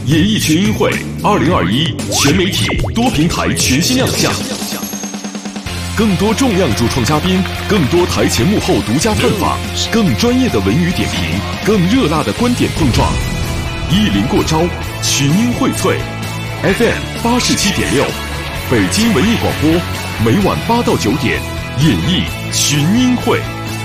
演艺群英会2021全媒体多平台全新亮相，更多重量主创嘉宾，更多台前幕后独家采访，更专业的文语点评，更热辣的观点碰撞。意林过招，群英荟萃。FM 87.6，北京文艺广播，每晚8到9点，演艺群英会。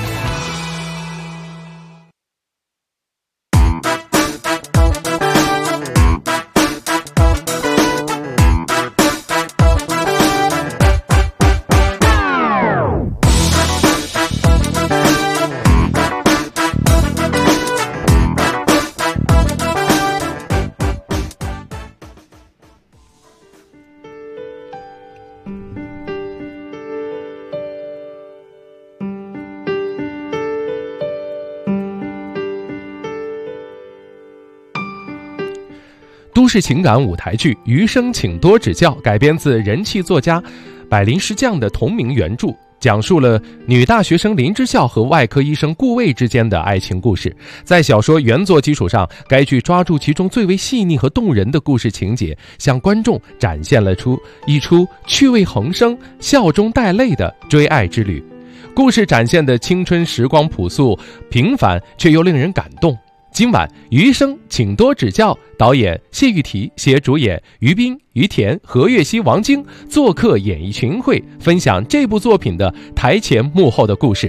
都市情感舞台剧《余生，请多指教》改编自人气作家百灵石匠的同名原著，讲述了女大学生林之校和外科医生顾魏之间的爱情故事。在小说原作基础上，该剧抓住其中最为细腻和动人的故事情节，向观众展现了一出趣味横生、笑中带泪的追爱之旅。故事展现的青春时光朴素平凡，却又令人感动。今晚余生请多指教，导演谢玉缇携主演于斌、于田、何月熙、王晶做客演艺群会，分享这部作品的台前幕后的故事。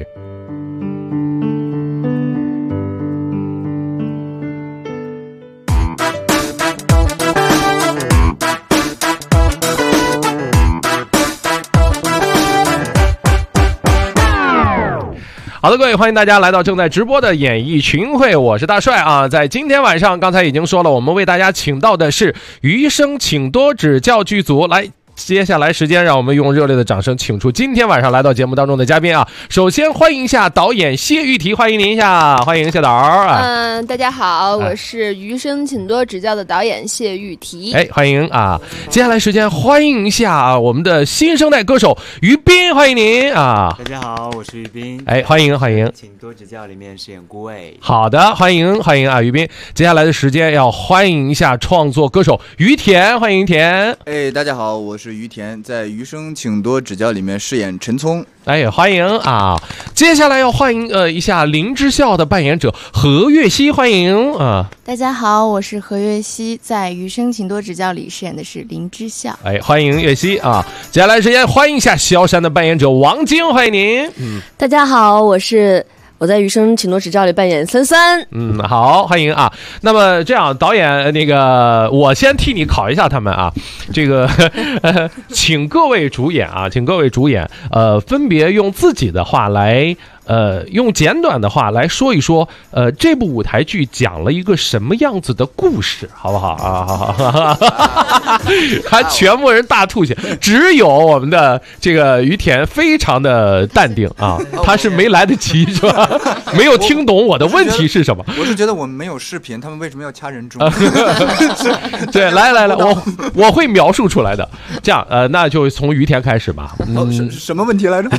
好的，各位，欢迎大家来到正在直播的演艺群会，我是大帅啊。在今天晚上，刚才已经说了，我们为大家请到的是余生请多指教剧组。来，接下来时间让我们用热烈的掌声请出今天晚上来到节目当中的嘉宾啊。首先欢迎一下导演谢玉缇，欢迎您一下，欢迎谢导啊。 大家好，我是余生请多指教的导演谢玉缇。 欢迎啊。接下来时间欢迎一下我们的新生代歌手于斌，欢迎您啊。 大家好，我是于斌。 欢迎欢迎， 请多指教里面饰演顾魏。 好的，欢迎欢迎啊，于斌。接下来的时间要欢迎一下创作歌手于田，欢迎于田。 大家好，我是于田，在余生请多指教里面饰演陈聪。 欢迎啊。接下来要欢迎一下林之校的扮演者何月熙，欢迎啊。 大家好，我是何月熙，在余生请多指教里饰演的是林之校。 欢迎月熙啊。接下来时间欢迎一下萧山的扮演者王晶，欢迎您。 大家好，我在余生请多指教里扮演森森。 好，欢迎啊。那么这样，导演我先替你考一下他们啊。这个请各位主演分别用自己的话来用简短的话来说一说这部舞台剧讲了一个什么样子的故事，好不好啊？还全部人大吐血，只有我们的这个于田非常的淡定啊，他是没来得及是吧？没有听懂我的问题是什么？ 我是觉得我们没有视频，他们为什么要掐人中？ 对，来，我会描述出来的。这样那就从于田开始吧。 什么问题来着？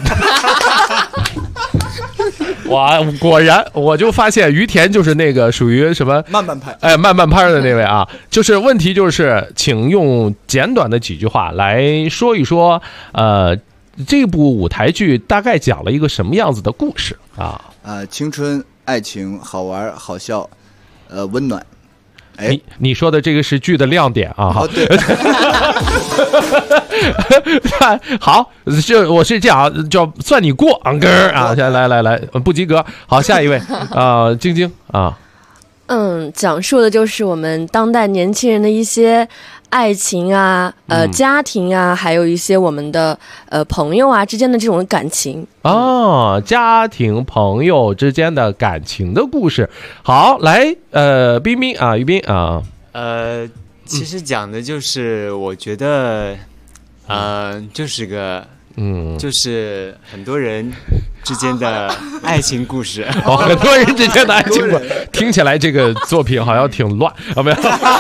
哇，果然我就发现于田就是那个属于什么慢慢拍， 慢慢拍的那位啊。就是问题就是，请用简短的几句话来说一说，这部舞台剧大概讲了一个什么样子的故事啊？ 青春、爱情，好玩、好笑，温暖。 你说的这个是剧的亮点啊。 对。 好，我是这样，就算你过根啊。来，不及格。好，下一位晶晶啊。 讲述的就是我们当代年轻人的一些爱情啊，家庭啊，还有一些我们的朋友啊之间的这种感情。 家庭朋友之间的感情的故事。好，来彬彬啊，于斌啊。 其实讲的就是我觉得就是个就是很多人之间的爱情故事。 很多人之间的爱情故事，听起来这个作品好像挺乱啊。没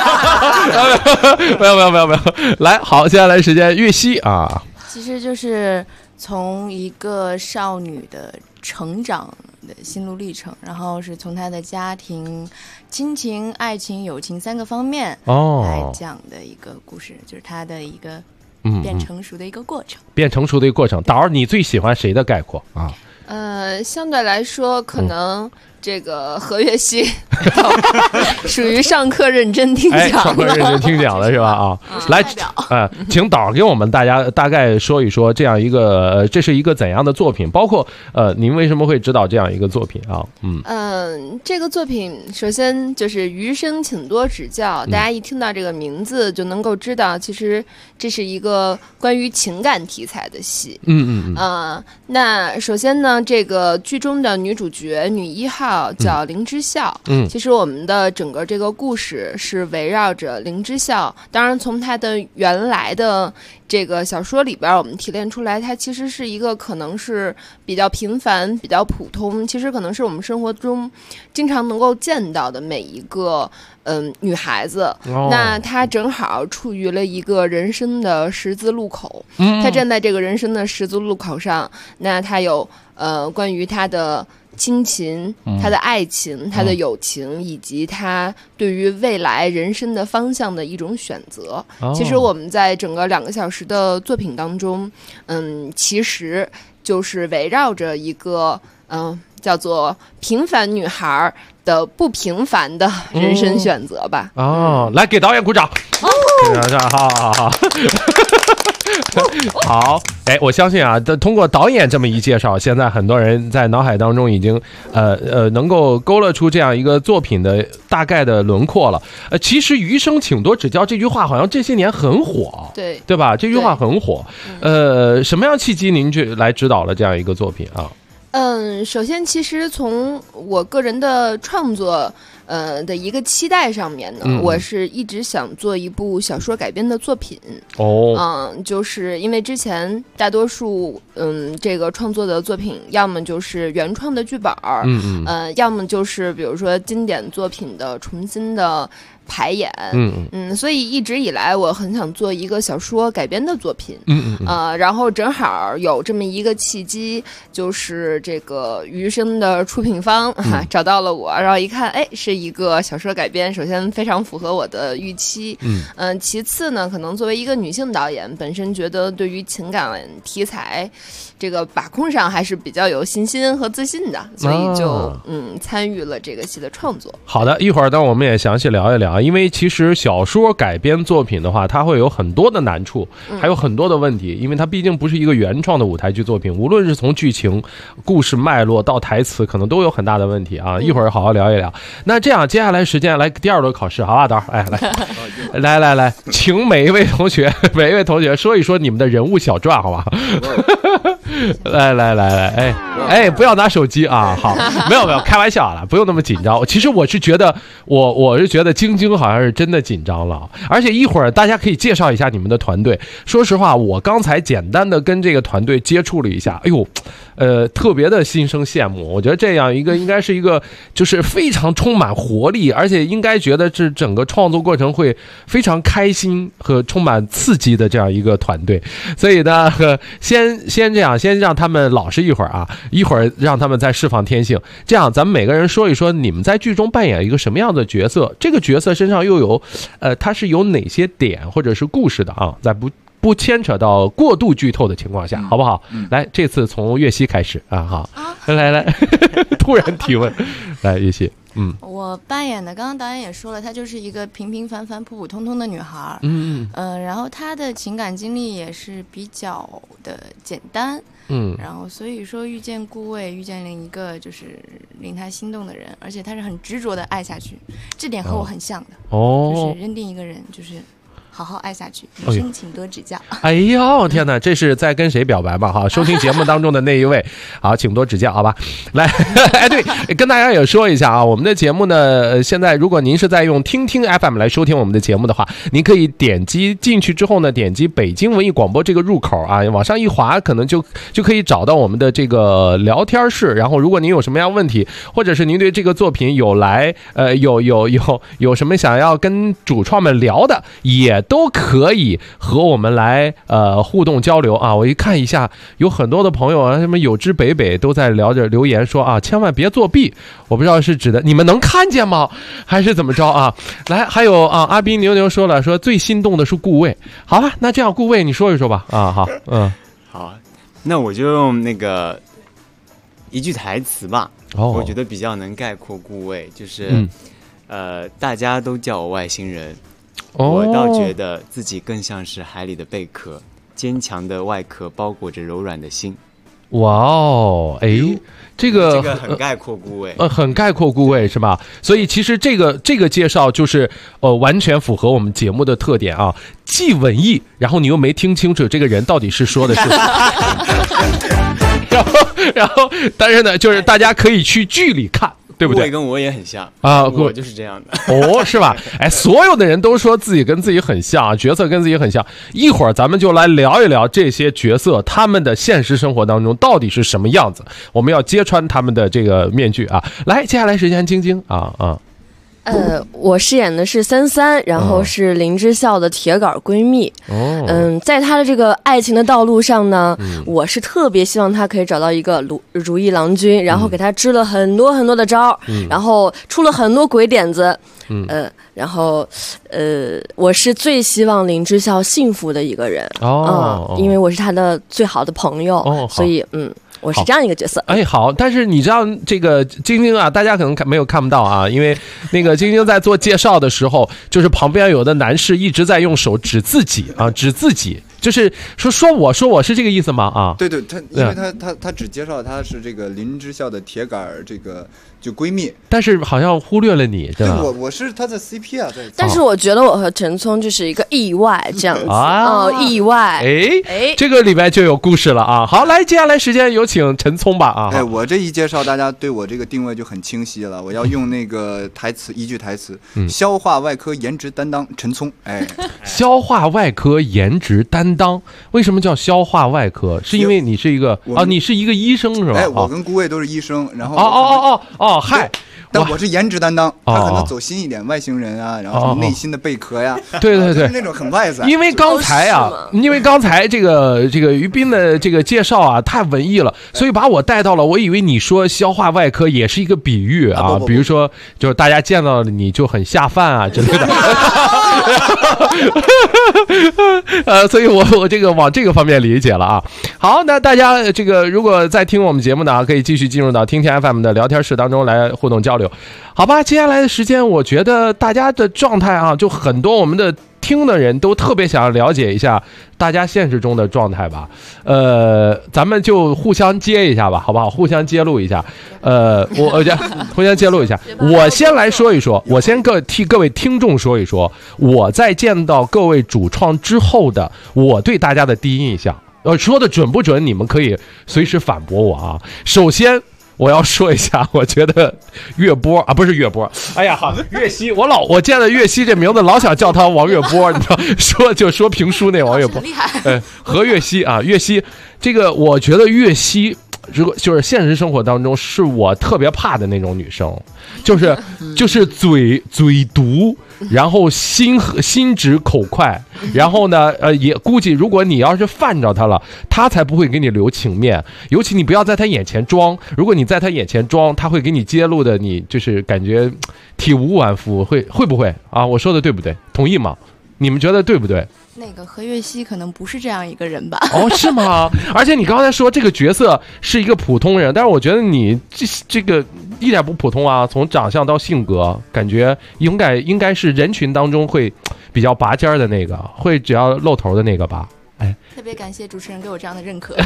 有。来，好，接下来时间月熙啊。 其实就是从一个少女的成长的心路历程，然后是从他的家庭、亲情、爱情、友情3个方面来讲的一个故事，就是他的一个变成熟的一个过程。变成熟的一个过程， 导儿，你最喜欢谁的概括啊？ 相对来说，可能这个何月熙属于上课认真听讲的， 上课认真听讲的是吧？啊，来，请导给我们大家大概说一说这样一个，这是一个怎样的作品？包括您为什么会指导这样一个作品啊？ 这个作品首先就是余生请多指教，大家一听到这个名字就能够知道，其实这是一个关于情感题材的戏。那首先呢，这个剧中的女主角女1号叫林之孝。其实我们的整个这个故事是围绕着林之孝，当然从她的原来的这个小说里边，我们提炼出来，她其实是一个可能是比较平凡、比较普通，其实可能是我们生活中经常能够见到的每一个女孩子。那她正好处于了一个人生的十字路口，她站在这个人生的十字路口上，那她有关于她的亲情、他的爱情、他的友情，以及他对于未来人生的方向的一种选择。其实我们在整个2个小时的作品当中，其实就是围绕着一个叫做平凡女孩的不平凡的人生选择吧。 来给导演鼓掌。好。好，我相信啊，通过导演这么一介绍，现在很多人在脑海当中已经能够勾勒出这样一个作品的大概的轮廓了。其实余生请多指教这句话好像这些年很火，对吧？这句话很火。什么样契机您来指导了这样一个作品啊？ 首先其实从我个人的创作的一个期待上面呢，我是一直想做一部小说改编的作品。就是因为之前大多数这个创作的作品，要么就是原创的剧本，要么就是比如说经典作品的重新的排演。所以一直以来我很想做一个小说改编的作品。然后正好有这么一个契机，就是这个余生的出品方找到了我，然后一看，是一个小说改编，首先非常符合我的预期。其次呢，可能作为一个女性导演，本身觉得对于情感题材这个把控上还是比较有信心和自信的，所以就参与了这个戏的创作。 好的，一会儿呢我们也详细聊一聊，因为其实小说改编作品的话，它会有很多的难处，还有很多的问题，因为它毕竟不是一个原创的舞台剧作品，无论是从剧情、故事脉络到台词，可能都有很大的问题啊。一会儿好好聊一聊。那这样，接下来时间来第2轮考试，好吧，导儿，来，请每一位同学说一说你们的人物小传，好吧？来，不要拿手机啊！好，没有，开玩笑了，不用那么紧张。其实我是觉得，我是觉得晶晶好像是真的紧张了，而且一会儿大家可以介绍一下你们的团队。说实话，我刚才简单的跟这个团队接触了一下，特别的心生羡慕。我觉得这样一个应该是一个就是非常充满活力，而且应该觉得这整个创作过程会非常开心和充满刺激的这样一个团队。所以呢，先这样，先让他们老实一会儿啊，一会儿让他们再释放天性。这样，咱们每个人说一说你们在剧中扮演一个什么样的角色，这个角色身上又有它是有哪些点或者是故事的啊？在不牵扯到过度剧透的情况下，好不好？来，这次从月熙开始啊，好，来，突然提问，来，月熙。 我扮演的，刚刚导演也说了，她就是一个平平凡凡、普普通通的女孩。然后她的情感经历也是比较的简单。然后所以说遇见顾魏，遇见了一个就是令她心动的人，而且她是很执着的爱下去，这点和我很像的。就是认定一个人，就是好好爱下去，余生请多指教。 哎呦天哪，这是在跟谁表白吧？哈，收听节目当中的那一位，好，请多指教，好吧？来，对，跟大家也说一下啊，我们的节目呢，现在如果您是在用听听 FM 来收听我们的节目的话，您可以点击进去之后呢，点击北京文艺广播这个入口啊，往上一滑，可能就可以找到我们的这个聊天室。然后，如果您有什么样问题，或者是您对这个作品有什么想要跟主创们聊的，也都可以和我们来互动交流啊。我一看一下，有很多的朋友啊，什么有之北北都在聊着留言说啊，千万别作弊。我不知道是指的你们能看见吗，还是怎么着啊？来，还有啊，阿斌牛牛说了，说最心动的是顾魏。好吧，那这样顾魏你说一说吧。啊，好， 好，那我就用那个一句台词吧。我觉得比较能概括顾魏，就是大家都叫我外星人，我倒觉得自己更像是海里的贝壳，坚强的外壳包裹着柔软的心。 哇哦，哎，这个很概括顾魏， 很概括顾魏是吧？所以其实这个介绍就是完全符合我们节目的特点啊，既文艺，然后你又没听清楚这个人到底是说的是什么。然后，但是呢，就是大家可以去剧里看，对不对？ 跟我也很像啊， 我就是这样的。 哦，是吧？哎，所有的人都说自己跟自己很像，角色跟自己很像。一会儿咱们就来聊一聊这些角色他们的现实生活当中到底是什么样子，我们要揭穿他们的这个面具啊。来，接下来时间晶晶啊。 我饰演的是33，然后是林之孝的铁杆闺蜜。在她的这个爱情的道路上呢，我是特别希望她可以找到一个如意郎君，然后给她支了很多很多的招，然后出了很多鬼点子。然后我是最希望林之孝幸福的一个人。因为我是她的最好的朋友，所以我是这样一个角色。 哎，好，但是你知道这个晶晶啊，大家可能看不到啊，因为那个晶晶在做介绍的时候，就是旁边有的男士一直在用手指自己啊，指自己，就是说我是这个意思吗？啊， 对，因为他只介绍他是这个林之孝的铁杆这个就闺蜜，但是好像忽略了你，对吧？ 对，我是他的 CP 啊， 但是我觉得我和陈聪就是一个意外这样子意外。 哎，这个里边就有故事了啊。好，来，接下来时间有请陈聪吧啊。 哎，我这一介绍，大家对我这个定位就很清晰了。我要用那个台词，一句台词，消化外科颜值担当陈聪。哎， 消化外科颜值担当，为什么叫消化外科？是因为你是一个你是一个医生是吧？ 哎，我跟顾魏都是医生，然后嗨。 但我是颜值担当，他可能走心一点，外星人啊，然后内心的贝壳呀， 对， 那种很外在。 因为刚才这个于斌的这个介绍啊，太文艺了，所以把我带到了，我以为你说消化外科也是一个比喻啊，比如说就是大家见到了你就很下饭啊之类的，所以我这个往这个方面理解了啊。好，那大家这个如果在听我们节目呢，可以继续进入到听天 FM 的聊天室当中来互动交流。好吧，接下来的时间我觉得大家的状态啊，就很多我们的听的人都特别想要了解一下大家现实中的状态吧。咱们就互相接一下吧，好不好？互相揭露一下。我互相揭露一下。我先来说一说，我先替各位听众说一说，我在见到各位主创之后的我对大家的第一印象。说的准不准？你们可以随时反驳我啊。首先我要说一下，我觉得岳波啊，不是岳波，哎呀，好，岳西，我见了岳西这名字，老想叫他王岳波，你知道，说评书那王岳波， 厉害， 何岳西啊，岳西，这个我觉得岳西，如果就是现实生活当中是我特别怕的那种女生，就是嘴毒，然后心直口快，然后呢也估计如果你要是犯着她了，她才不会给你留情面，尤其你不要在她眼前装，如果你在她眼前装，她会给你揭露的，你就是感觉体无完肤，会不会啊？我说的对不对？同意吗？你们觉得对不对？ 那个何岳西可能不是这样一个人吧？ 哦，是吗？而且你刚才说这个角色是一个普通人，但是我觉得你这个一点不普通啊！从长相到性格，感觉应该是人群当中会比较拔尖的那个，会只要露头的那个吧？哎， 特别感谢主持人给我这样的认可。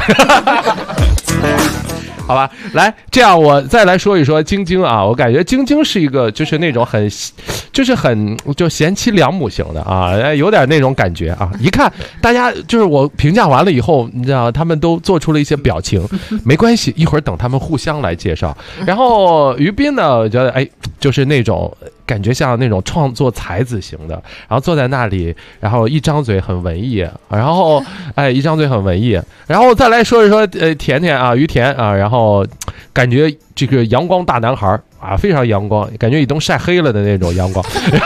好吧，来，这样我再来说一说晶晶啊，我感觉晶晶是一个就是那种很贤妻良母型的啊，有点那种感觉啊。一看大家就是我评价完了以后，你知道他们都做出了一些表情，没关系，一会儿等他们互相来介绍。然后于斌呢，我觉得就是那种感觉像那种创作才子型的，然后坐在那里，然后一张嘴很文艺，然后一张嘴很文艺，然后再来说一说甜甜啊，于田啊，然后感觉这个阳光大男孩啊，非常阳光，感觉已经晒黑了的那种阳光，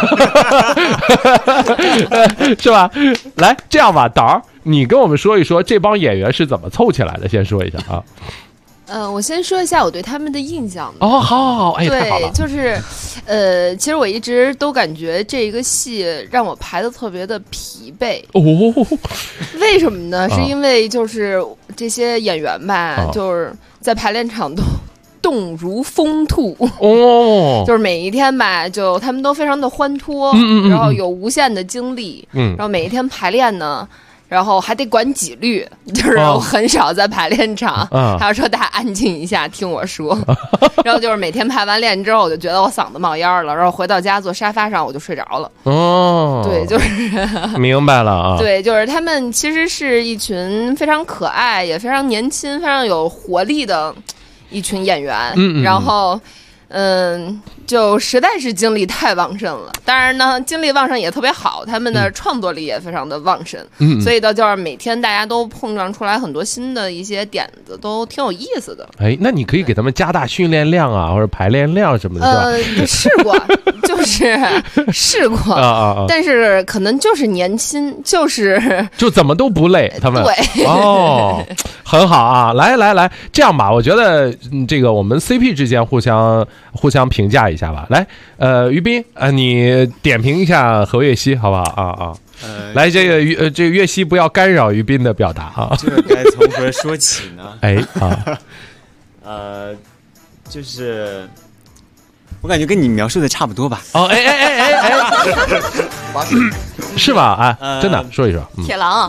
是吧？来，这样吧，导儿，你跟我们说一说这帮演员是怎么凑起来的，先说一下啊。 我先说一下我对他们的印象。 哦，好，哎，太好了。 对，就是，其实我一直都感觉这个戏让我排的特别的疲惫。哦，为什么呢？是因为就是这些演员吧，就是在排练场都动如疯兔。哦，就是每一天吧，就他们都非常的欢脱，然后有无限的精力，然后每一天排练呢。然后还得管纪律，就是我很少在排练场，还要说大家安静一下，听我说。然后就是每天排完练之后，我就觉得我嗓子冒烟了，然后回到家坐沙发上我就睡着了。哦，对，就是明白了啊。 对，就是他们其实是一群非常可爱，也非常年轻、非常有活力的一群演员。然后。就实在是精力太旺盛了。当然呢，精力旺盛也特别好，他们的创作力也非常的旺盛。所以到就是每天大家都碰撞出来很多新的一些点子，都挺有意思的。 哎，那你可以给他们加大训练量啊，或者排练量什么的，是吧？试过，就是试过但是可能就是年轻，就怎么都不累，他们对哦，很好啊。来，这样吧，我觉得这个我们 CP 之间互相评价一下吧。来，于斌你点评一下何月熙好不好啊？来，这个月熙不要干扰于斌的表达啊。 这个该从何说起呢？就是我感觉跟你描述的差不多吧。 哦，是吧？真的说一说。 铁狼。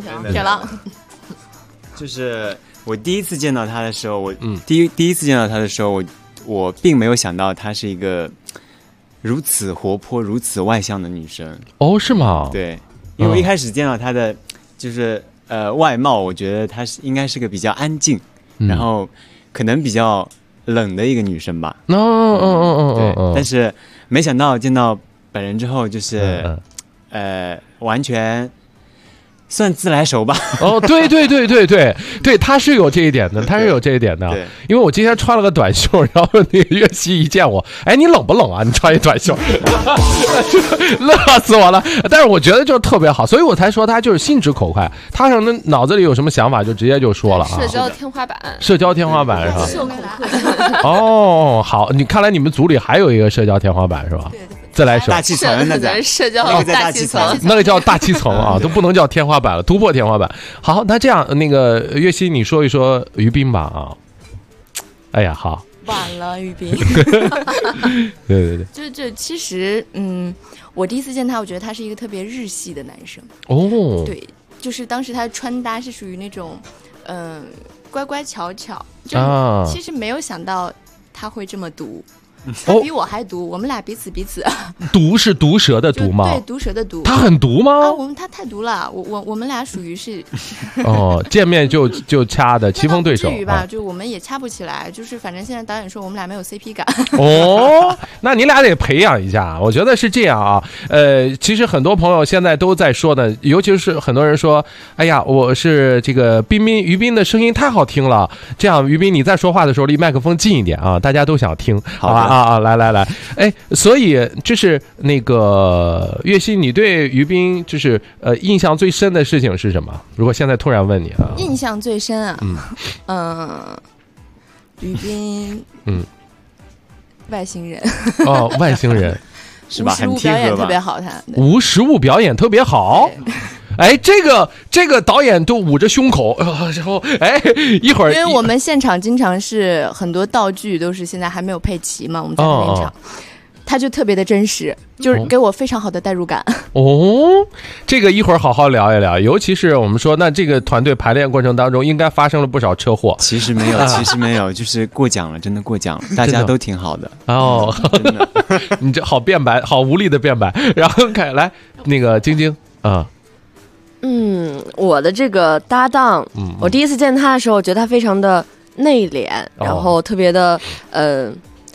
就是我第一次见到他的时候，第一次见到他的时候，我并没有想到她是一个如此活泼、如此外向的女生。 哦，是吗？ 对，因为我一开始见到她的就是外貌，我觉得她应该是个比较安静，然后可能比较冷的一个女生吧。对，但是没想到见到本人之后，就是完全。算自来熟吧。 哦，对，他是有这一点的，对，因为我今天穿了个短袖，然后那个月熙一见我，哎，你冷不冷啊？你穿一短袖，乐死我了。但是我觉得就是特别好，所以我才说他就是心直口快，他可能脑子里有什么想法就直接就说了啊。 社交天花板是吧？社恐客。哦，好，你看来你们组里还有一个社交天花板是吧？ 对。 自来熟， 大气层那在社交大气层， 那个叫大气层啊，都不能叫天花板了，突破天花板。好，那这样那个月熙，你说一说于斌吧啊。哎呀，好， 晚了，于斌。 对， 就其实我第一次见他，我觉得他是一个特别日系的男生。 哦， 对，就是当时他的穿搭是属于那种乖乖巧巧，就其实没有想到他会这么毒。他比我还毒，我们俩彼此。 毒是毒蛇的毒吗？ 对，毒蛇的毒。 他很毒吗？ 他太毒了，我们俩属于是见面就掐的棋逢对手。 至于吧，就我们也掐不起来，就是反正现在导演说我们俩没有 CP 感。 哦，那你俩得培养一下，我觉得是这样啊。其实很多朋友现在都在说的，尤其是很多人说，哎呀，我是这个于斌的声音太好听了。这样，于斌你在说话的时候离麦克风近一点啊，大家都想听。好吧。来，哎，所以这是那个月熙，你对于斌就是印象最深的事情是什么？如果现在突然问你啊， 印象最深啊，于斌，外星人哦，外星人是吧？ 无实物表演特别好，他无实物表演特别好。哎，这个导演都捂着胸口，然后一会儿， 因为我们现场经常是很多道具都是现在还没有配齐嘛，我们在排练场，他就特别的真实，就是给我非常好的代入感。 哦，这个一会儿好好聊一聊，尤其是我们说，那这个团队排练过程当中应该发生了不少车祸。 其实没有，就是过奖了，真的过奖了，大家都挺好的。 哦，真的，你这好辩白，好无力的辩白。然后来那个晶晶啊。 我的这个搭档，我第一次见他的时候，我觉得他非常的内敛，然后特别的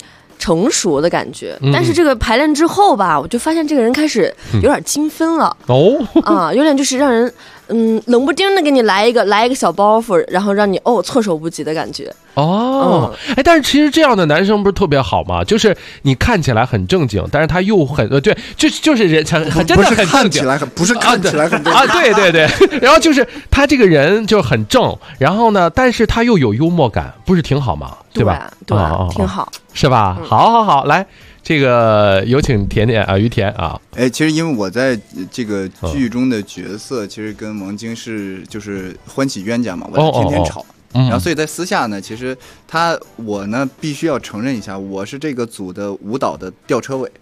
成熟的感觉。但是这个排练之后吧，我就发现这个人开始有点精分了。有点就是让人冷不丁的给你来一个小包袱，然后让你措手不及的感觉。 但是其实这样的男生不是特别好吗？就是你看起来很正经，但是他又很对，就是人很真的很正经， 不是看起来很正经啊，对，然后就是他这个人就很正，然后呢，但是他又有幽默感，不是挺好吗？对吧？ 对，挺好， 是吧？好，来。这个有请甜甜啊，于田啊。 其实因为我在这个剧中的角色，其实跟王晶就是欢喜冤家嘛，我天天吵。然后所以在私下呢，其实我呢必须要承认一下，我是这个组的舞蹈的吊车尾。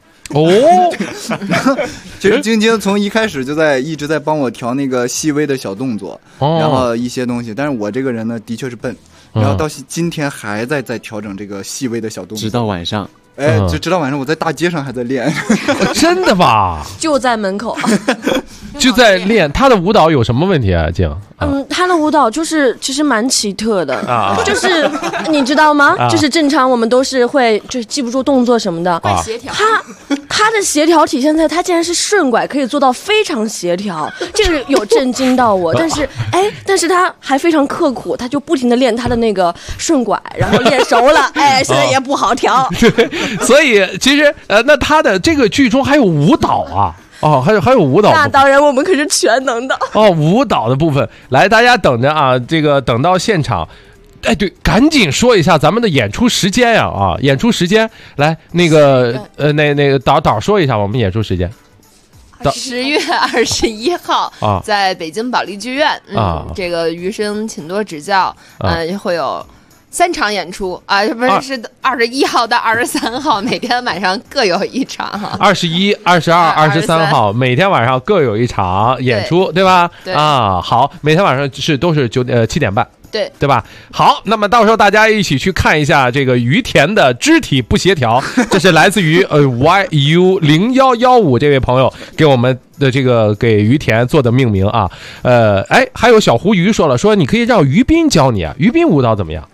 其实晶晶从一开始就一直在帮我调那个细微的小动作，然后一些东西。但是我这个人呢，的确是笨，然后到今天还在调整这个细微的小动作， 直到晚上。 直到晚上我在大街上还在练。 真的吧？ 就在门口就在练。他的舞蹈有什么问题啊，静？ 他的舞蹈就是其实蛮奇特的就是你知道吗？就是正常我们都是会就是记不住动作什么的， 协调。 他的协调体现在他竟然是顺拐可以做到非常协调，这个有震惊到我。但是他还非常刻苦，他就不停的练他的那个顺拐，然后练熟了，现在也不好调。 所以其实那他的这个剧中还有舞蹈啊。还有舞蹈。 那当然，我们可是全能的。 舞蹈的部分，来，大家等着啊，这个等到现场。对，赶紧说一下咱们的演出时间呀！演出时间，来，那个导说一下我们演出时间。 10月21号，在北京保利剧院，这个余生请多指教，会有3场演出是21号到23号，每天晚上各有一场。 21、22、23号每天晚上各有一场演出，对吧？ 对好，每天晚上都是7点半。 对吧？好，那么到时候大家一起去看一下这个于田的肢体不协调，这是来自于YU0115这位朋友给我们的这个给于田做的命名啊。还有小胡鱼说你可以让于斌教你啊，于斌舞蹈怎么样？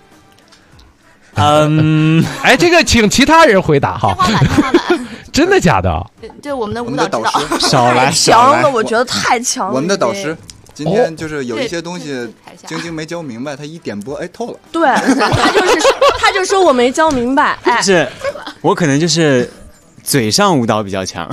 这个请其他人回答哈。 天花板真的假的？ 对，我们的舞蹈指导少来， 强了，我觉得太强了。 我们的导师今天就是有一些东西晶晶没教明白，他一点播透了。 对，他就说我没教明白。 是我可能就是嘴上舞蹈比较强。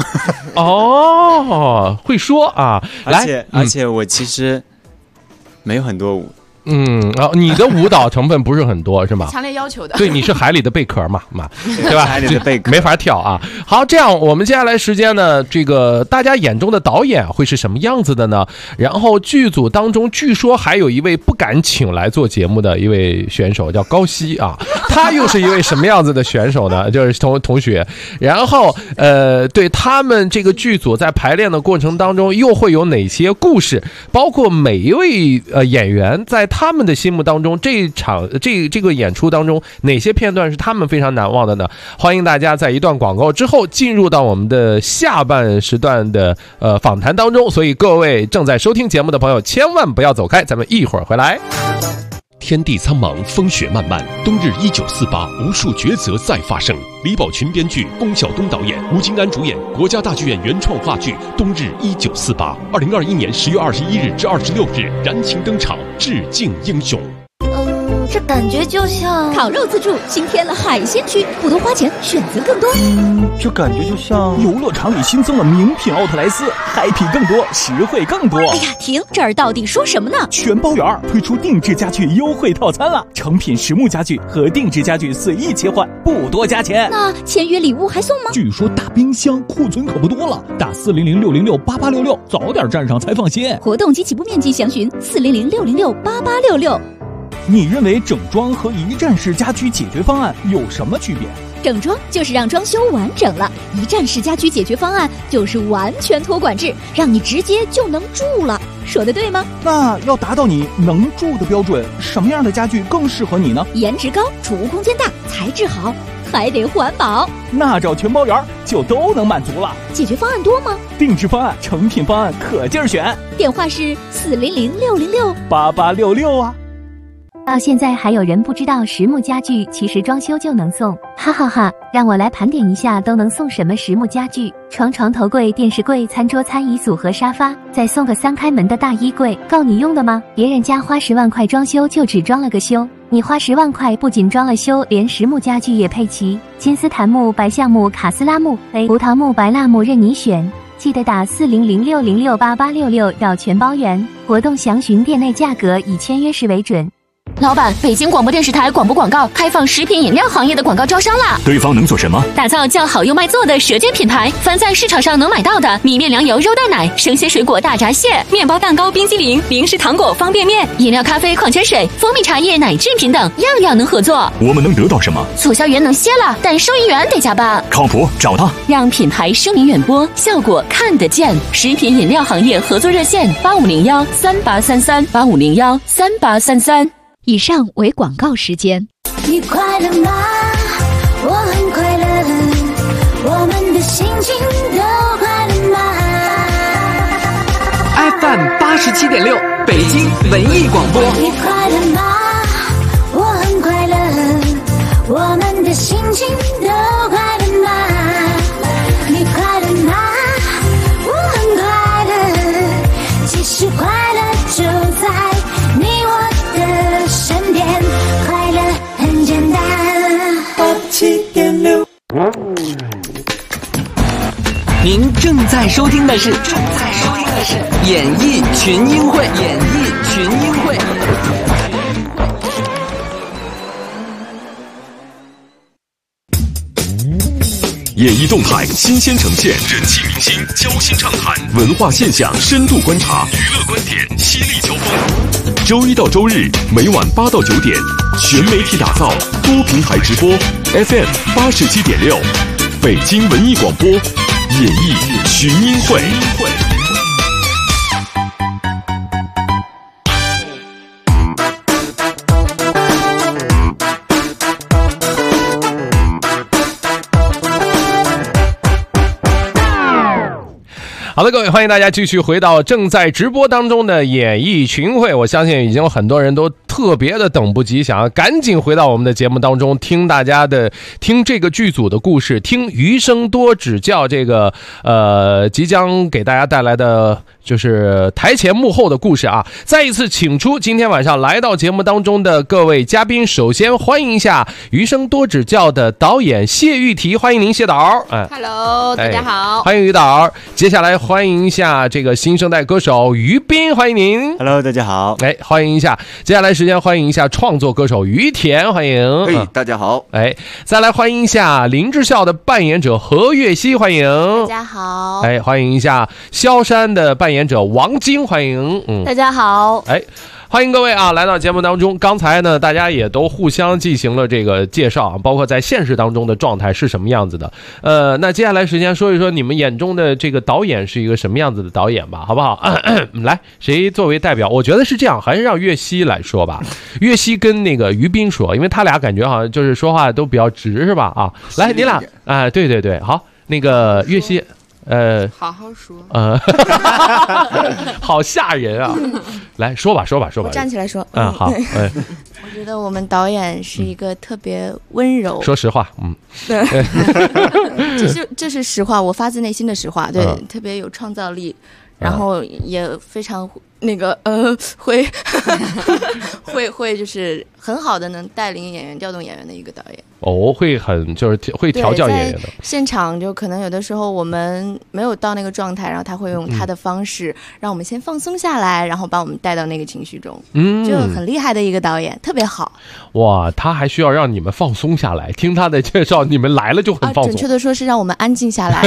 会说啊， 而且我其实没有很多舞。 你的舞蹈成分不是很多是吗？ 强烈要求的。 对，你是海里的贝壳嘛，对吧？ 海里的贝壳没法跳啊。好，这样我们接下来时间呢，这个大家眼中的导演会是什么样子的呢？然后剧组当中据说还有一位不敢请来做节目的一位选手叫高希啊，他又是一位什么样子的选手呢？就是同学。然后对他们这个剧组在排练的过程当中又会有哪些故事？包括每一位演员在他们的心目当中，这个演出当中哪些片段是他们非常难忘的呢？欢迎大家在一段广告之后进入到我们的下半时段的访谈当中，所以各位正在收听节目的朋友千万不要走开，咱们一会儿回来。 天地苍茫，风雪漫漫，冬日1948，无数抉择再发生。李宝群编剧，龚晓东导演，吴京安主演，国家大剧院原创话剧《冬日1948》，2021年10月21日至26日燃情登场，致敬英雄。 这感觉就像烤肉自助新添了海鲜区，不多花钱，选择更多。 这感觉就像游乐场里新增了名品奥特莱斯， happy 更多，实惠更多。 哎呀，停！这儿到底说什么呢？ 全包圆推出定制家具优惠套餐了，成品实木家具和定制家具随意切换，不多加钱。 那签约礼物还送吗？ 据说大冰箱库存可不多了，打400-606-8866，早点站上才放心。 活动及起步面积详询400-606-8866。 你认为整装和一站式家居解决方案有什么区别？ 整装就是让装修完整了，一站式家居解决方案就是完全托管制，让你直接就能住了。说的对吗？ 那要达到你能住的标准，什么样的家具更适合你呢？ 颜值高，储物空间大，材质好，还得环保。 那找全包圆就都能满足了。 解决方案多吗？ 定制方案、成品方案可劲儿选。 电话是400-606-8866 啊。 到现在还有人不知道实木家具其实装修就能送，哈哈哈！让我来盘点一下都能送什么实木家具：床、头柜、电视柜、餐桌、餐椅组和沙发，再送个3开门的大衣柜，够你用的吗？别人家花10万块装修就只装了个修，你花10万块不仅装了修，连实木家具也配齐，金丝檀木、白橡木、卡斯拉木、葡萄木、白蜡木任你选。记得打4006068866要全包圆，活动详询店内价格，以签约时为准。 老板，北京广播电视台广播广告开放食品饮料行业的广告招商啦！ 对方能做什么？ 打造叫好又卖座的舌尖品牌，凡在市场上能买到的米面粮油肉蛋奶、生鲜水果大闸蟹、面包蛋糕、冰激凌、零食糖果、方便面、饮料、咖啡、矿泉水、蜂蜜茶叶、奶制品等，样样能合作。 我们能得到什么？ 促销员能歇了，但收银员得加班。 靠谱，找他， 让品牌声名远播，效果看得见。食品饮料行业合作热线：8501-3833，8501-3833。 以上为广告时间。 你快乐吗？我很快乐，我们的心情都快乐吗 ？FM 87.6，北京文艺广播。 你快乐吗？我很快乐，我们的心情都快乐吗？你快乐吗？我很快乐，其实快乐就在你我的身边，快乐很简单。87.6， 您正在收听的是演艺群英会。 演艺动态新鲜呈现，人气明星交心畅谈，文化现象深度观察，娱乐观点犀利交锋。周一到周日每晚8到9点，全媒体打造，多平台直播 ，FM 87.6，北京文艺广播，演艺群英会。 好的，各位，欢迎大家继续回到正在直播当中的演艺群会。我相信已经有很多人都特别的等不及，想要赶紧回到我们的节目当中，听这个剧组的故事，听余生多指教这个即将给大家带来的就是台前幕后的故事啊！再一次请出今天晚上来到节目当中的各位嘉宾，首先欢迎一下余生多指教的导演谢玉缇，欢迎您，谢导。 Hello， 大家好， 欢迎于导。接下来欢迎一下这个新生代歌手于斌，欢迎您。 Hello， 大家好。 欢迎一下。接下来时间欢迎一下创作歌手于田，欢迎。 大家好。 再来欢迎一下林志孝的扮演者何月熙，欢迎。 大家好。 欢迎一下萧山的扮演者王晶，欢迎。 大家好。 欢迎各位啊，来到节目当中。刚才呢，大家也都互相进行了这个介绍啊，包括在现实当中的状态是什么样子的。那接下来时间说一说你们眼中的这个导演是一个什么样子的导演吧，好不好？来，谁作为代表？我觉得是这样，还是让岳熙来说吧。岳熙跟那个于斌说，因为他俩感觉好像就是说话都比较直，是吧？啊，来，你俩对对对，好，那个岳熙。 好好说， 好吓人啊！来说吧。 我站起来说， 好， 我觉得我们导演是一个特别温柔， 说实话， 对，这是实话，我发自内心的实话，对，特别有创造力，然后也非常那个会就是很好的能带领演员、调动演员的一个导演。 会很就是会调教演员的。 现场就可能有的时候我们没有到那个状态，然后他会用他的方式让我们先放松下来，然后把我们带到那个情绪中。就很厉害的一个导演，特别好。 哇，他还需要让你们放松下来，听他的介绍，你们来了就很放松。 准确的说是让我们安静下来。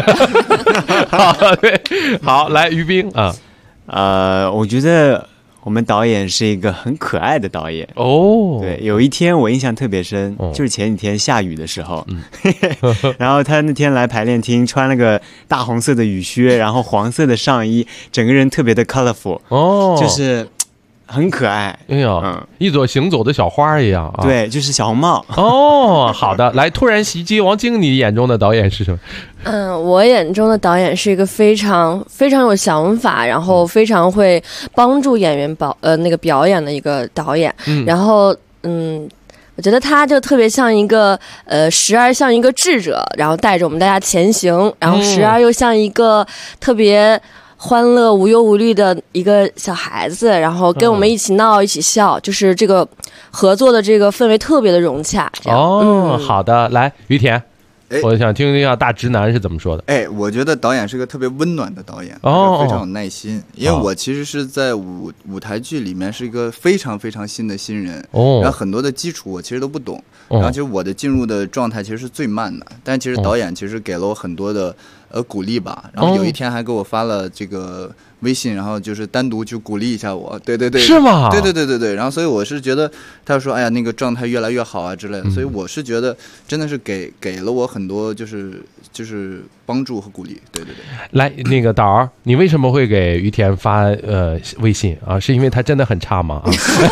好，来于斌啊。 我觉得我们导演是一个很可爱的导演对，有一天我印象特别深，就是前几天下雨的时候，然后他那天来排练厅，穿了个大红色的雨靴，然后黄色的上衣，整个人特别的 colorful，就是很可爱。一朵行走的小花一样啊。 对，就是小红帽。 好的，来，突然袭击王晶，你眼中的导演是什么？ 我眼中的导演是一个非常非常有想法，然后非常会帮助演员表演的一个导演。然后我觉得他就特别像一个时而像一个智者，然后带着我们大家前行，然后时而又像一个特别欢乐无忧无虑的一个小孩子，然后跟我们一起闹一起笑，就是这个合作的这个氛围特别的融洽。 好的，来于田。我想听听大直男是怎么说的。 我觉得导演是个特别温暖的导演，非常有耐心。因为我其实是在舞台剧里面是一个非常非常新的新人，然后很多的基础我其实都不懂，然后其实我的进入的状态其实是最慢的，但其实导演其实给了我很多的鼓励吧。然后有一天还给我发了这个微信，然后就是单独去鼓励一下我。对， 是吗？ 对。然后所以我是觉得他说哎呀那个状态越来越好啊之类的，所以我是觉得真的是给了我很多就是帮助和鼓励。对。 来，那个导儿，你为什么会给于田发微信啊？是因为他真的很差吗？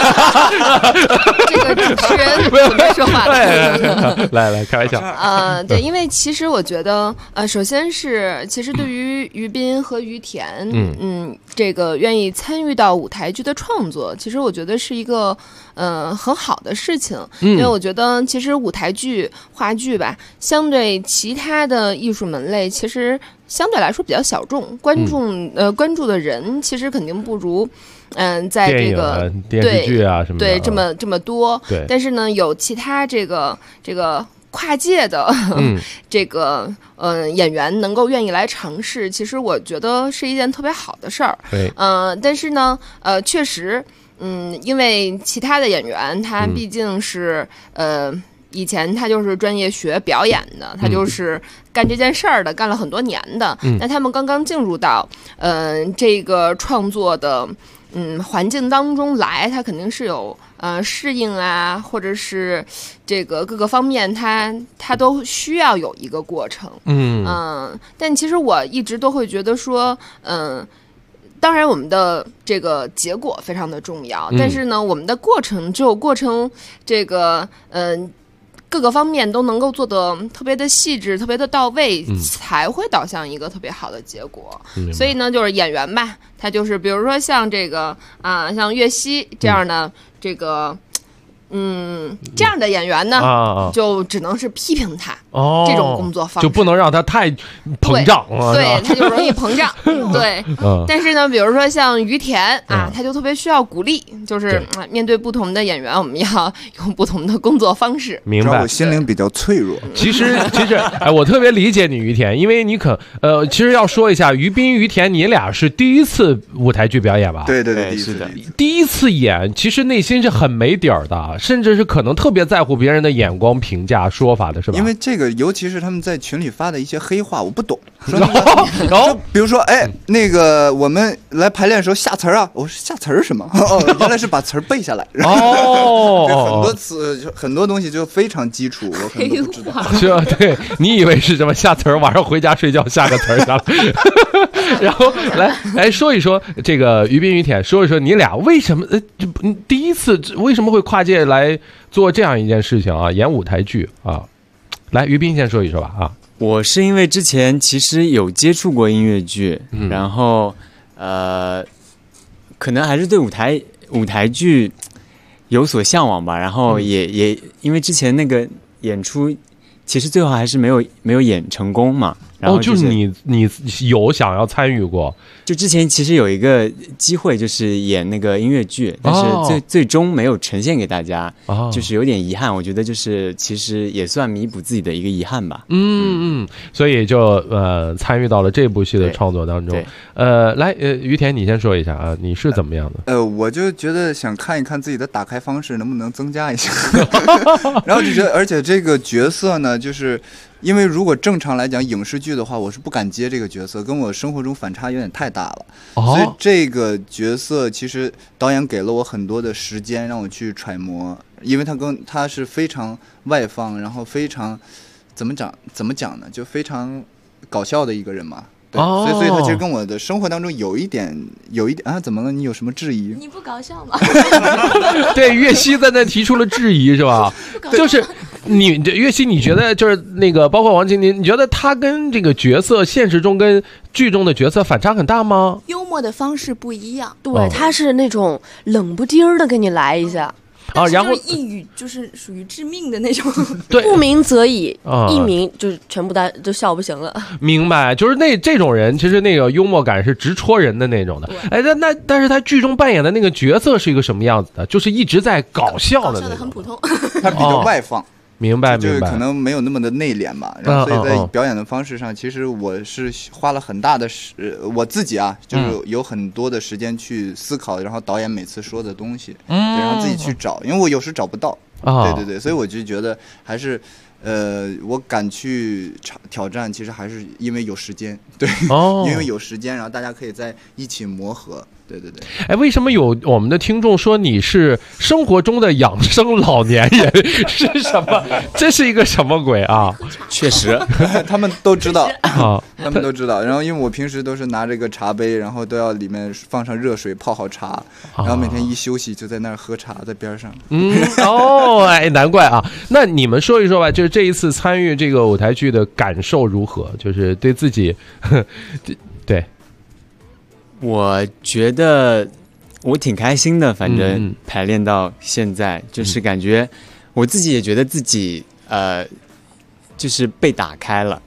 这个主持人准备说话了。 来，开玩笑。 对，因为其实我觉得首先是其实对于于斌和于田，这个愿意参与到舞台剧的创作，其实我觉得是一个很好的事情。因为我觉得其实舞台剧、话剧吧，相对其他的艺术门类，其实相对来说比较小众，关注的人其实肯定不如在这个电视剧啊什么的对这么多。对，但是呢，有其他这个跨界的这个演员能够愿意来尝试，其实我觉得是一件特别好的事儿。 对， 但是呢，确实，因为其他的演员他毕竟是以前他就是专业学表演的，他就是干这件事儿的，干了很多年的。那他们刚刚进入到这个创作的环境当中来，他肯定是有适应啊，或者是这个各个方面他都需要有一个过程。但其实我一直都会觉得说当然我们的这个结果非常的重要，但是呢我们的过程只有过程这个各个方面都能够做得特别的细致，特别的到位，才会导向一个特别好的结果。所以呢就是演员吧，他就是比如说像这个像岳西这样的这个这样的演员呢，就只能是批评他这种工作方式， 就不能让他太膨胀。 对，他就容易膨胀。对，但是呢，比如说像于田他就特别需要鼓励，就是面对不同的演员，我们要用不同的工作方式。 明白。 我心灵比较脆弱。 其实，我特别理解你于田，因为你其实要说一下，于斌、于田，你俩是第一次舞台剧表演吧？ 对， 第一次演，其实内心是很没底儿的。甚至是可能特别在乎别人的眼光、评价、说法的，是吧？ 因为这个，尤其是他们在群里发的一些黑话，我不懂。就比如说，那个我们来排练的时候下词啊，我说下词儿什么？原来是把词儿背下来。很多词、很多东西就非常基础，我可能都不知道。 是吧？对，你以为是什么下词儿，晚上回家睡觉下个词儿下来。然后来说一说这个于斌、于田，说一说你俩为什么第一次为什么会跨界来做这样一件事情啊？演舞台剧啊！来，于斌先说一说吧啊！ 我是因为之前其实有接触过音乐剧，然后可能还是对舞台剧有所向往吧。然后也因为之前那个演出，其实最后还是没有演成功嘛。然后就是你有想要参与过？ 就之前其实有一个机会，就是演那个音乐剧，但是最终没有呈现给大家，就是有点遗憾。我觉得就是其实也算弥补自己的一个遗憾吧。 所以就参与到了这部戏的创作当中。来，于田你先说一下啊，你是怎么样的？ 我就觉得想看一看自己的打开方式能不能增加一下，然后就觉得，而且这个角色呢，就是因为如果正常来讲影视剧的话，我是不敢接这个角色，跟我生活中反差有点太大了。所以这个角色其实导演给了我很多的时间让我去揣摩，因为他是非常外放，然后非常怎么讲呢，就非常搞笑的一个人嘛。对，所以他其实跟我的生活当中有一点啊，怎么了？你有什么质疑？ 你不搞笑吗？ 对，岳西在那提出了质疑，是吧？就是岳西，你觉得就是那个，包括王晶，你觉得他跟这个角色现实中跟剧中的角色反差很大吗？ 幽默的方式不一样， 对，他是那种冷不丁的给你来一下。 啊，然后一语就是属于致命的那种， 对， 不鸣则已，一鸣就是全部都笑不行了。 明白，就是这种人，其实那个幽默感是直戳人的那种的。哎，但是他剧中扮演的那个角色是一个什么样子的？就是一直在搞笑的那种， 很普通， 他比较外放。 明白， 就是可能没有那么的内敛吧，然后所以在表演的方式上，其实我是花了很大的我自己啊，就是有很多的时间去思考，然后导演每次说的东西，对，让自己去找，因为我有时找不到，对，所以我就觉得还是。我敢去挑战，其实还是因为有时间，对，因为有时间，然后大家可以在一起磨合，对。 哎，为什么有我们的听众说你是生活中的养生老年人？是什么？这是一个什么鬼啊？ 确实， 他们都知道啊，他们都知道。然后因为我平时都是拿这个茶杯，然后都要里面放上热水泡好茶，然后每天一休息就在那儿喝茶，在边上。 哎，难怪啊。那你们说一说吧，就是这一次参与这个舞台剧的感受如何？就是对自己，对。 我觉得我挺开心的，反正排练到现在，就是感觉我自己也觉得自己就是被打开了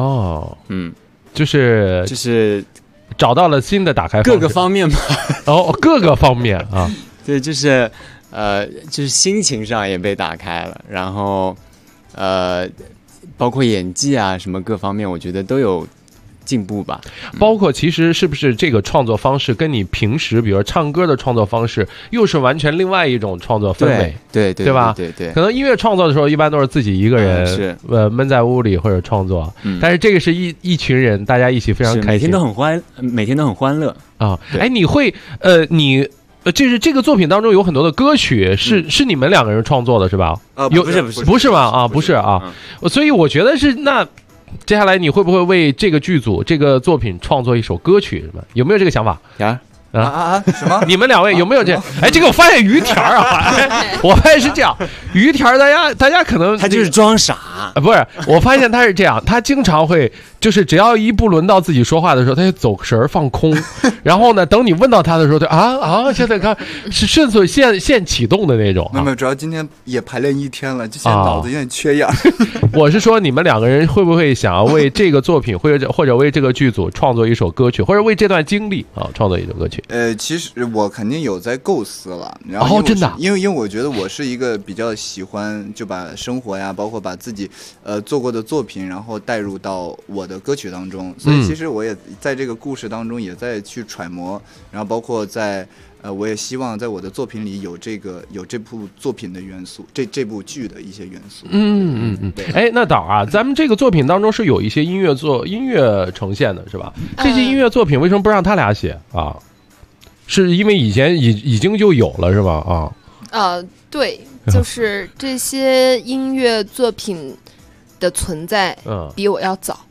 就是找到了新的打开方式， 各个方面吧。 各个方面啊， 对，就是心情上也被打开了，然后包括演技啊什么各方面，我觉得都有进步吧。 包括其实是不是这个创作方式跟你平时比如唱歌的创作方式又是完全另外一种创作氛围， 对吧？ 对， 可能音乐创作的时候一般都是自己一个人闷在屋里或者创作，但是这个是一群人大家一起非常开心，每天都很欢乐啊。哎，你会就是这个作品当中有很多的歌曲是你们两个人创作的是吧？不是吗？啊，不是啊，所以我觉得是那。接下来你会不会为这个剧组这个作品创作一首歌曲？什么有没有这个想法呀？什么？ 你们两位有没有这？哎，这个我发现于田啊，我发现是这样，于田大家可能他就是装傻， 不是？我发现他是这样，他经常会就是只要一不轮到自己说话的时候，他就走神放空，然后呢，等你问到他的时候，他现在看是迅速现启动的那种。 没有，主要今天也排练1天了，就现在脑子有点缺氧。 我是说，你们两个人会不会想要为这个作品或者为这个剧组创作一首歌曲，或者为这段经历创作一首歌曲？ 其实我肯定有在构思了，然后真的， 因为我觉得我是一个比较喜欢就把生活呀，包括把自己做过的作品，然后带入到我的歌曲当中，所以其实我也在这个故事当中也在去揣摩，然后包括在我也希望在我的作品里有这部作品的元素，这部剧的一些元素。 哎，那导啊，咱们这个作品当中是有一些音乐呈现的是吧？这些音乐作品为什么不让他俩写啊？是因为以前已经就有了是吧？ 对，就是这些音乐作品的存在比我要早。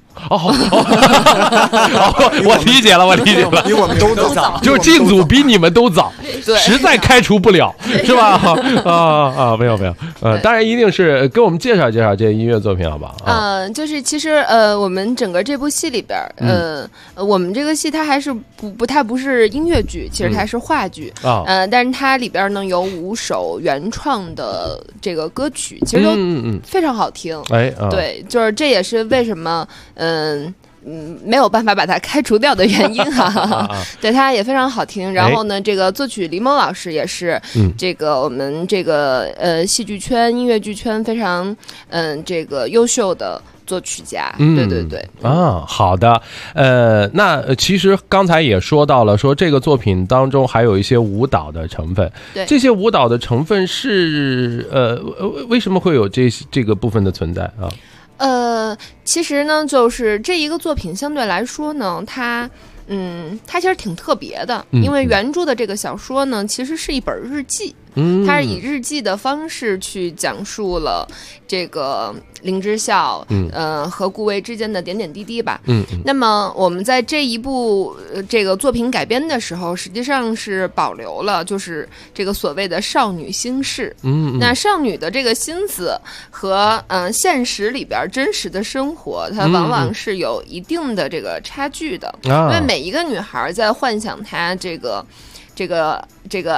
我理解了， 比我们都早， 就是进组比你们都早，实在开除不了，是吧？没有，当然一定是跟我们介绍介绍这些音乐作品，好吧？ 就是其实我们整个这部戏里边，我们这个戏它还是不是音乐剧，其实它是话剧但是它里边呢有5首原创的这个歌曲，其实都非常好听。对，就是这也是为什么没有办法把它开除掉的原因对，它也非常好听。然后呢，这个作曲李某老师也是这个我们这个戏剧圈、音乐剧圈非常这个优秀的作曲家。对好的。那其实刚才也说到了，说这个作品当中还有一些舞蹈的成分。 对， 这些舞蹈的成分是为什么会有这个部分的存在啊？ 其实呢，就是这一个作品相对来说呢，它其实挺特别的，因为原著的这个小说呢，其实是一本日记。它是以日记的方式去讲述了这个林之孝和顾魏之间的点点滴滴吧。那么我们在这一部这个作品改编的时候，实际上是保留了就是这个所谓的少女心事。那少女的这个心思和现实里边真实的生活，它往往是有一定的这个差距的。因为每一个女孩在幻想她这个